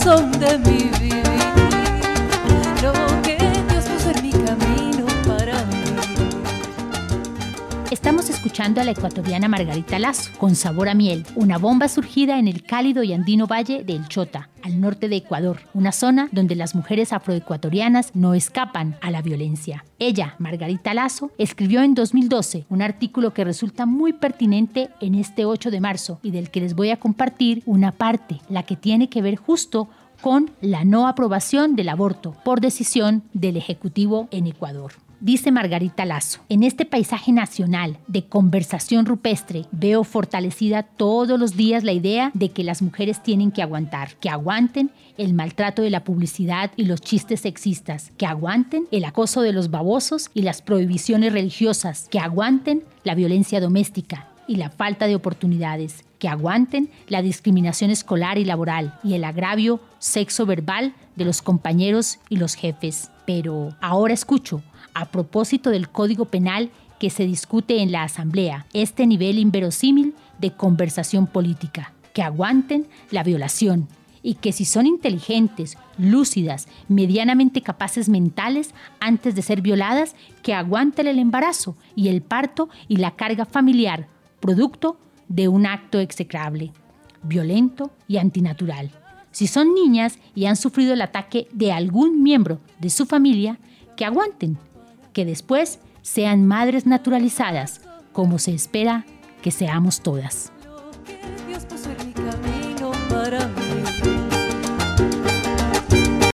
razón de mi vivir, lo que Dios puso en mi camino para mí. Estamos escuchando a la ecuatoriana Margarita Lazo, con sabor a miel, una bomba surgida en el cálido y andino valle del Chota, al norte de Ecuador, una zona donde las mujeres afroecuatorianas no escapan a la violencia. Ella, Margarita Lazo, escribió en 2012 un artículo que resulta muy pertinente en este 8 de marzo y del que les voy a compartir una parte, la que tiene que ver justo con la no aprobación del aborto por decisión del Ejecutivo en Ecuador. Dice Margarita Lazo: en este paisaje nacional de conversación rupestre veo fortalecida todos los días la idea de que las mujeres tienen que aguantar, que aguanten el maltrato de la publicidad y los chistes sexistas, que aguanten el acoso de los babosos y las prohibiciones religiosas, que aguanten la violencia doméstica y la falta de oportunidades, que aguanten la discriminación escolar y laboral y el agravio sexo-verbal de los compañeros y los jefes. Pero ahora escucho, a propósito del Código Penal que se discute en la Asamblea, este nivel inverosímil de conversación política, que aguanten la violación y que si son inteligentes, lúcidas, medianamente capaces mentales antes de ser violadas, que aguanten el embarazo y el parto y la carga familiar, producto de un acto execrable, violento y antinatural. Si son niñas y han sufrido el ataque de algún miembro de su familia, que aguanten, que después sean madres naturalizadas, como se espera que seamos todas. Lo que Dios puso en mi camino para mí.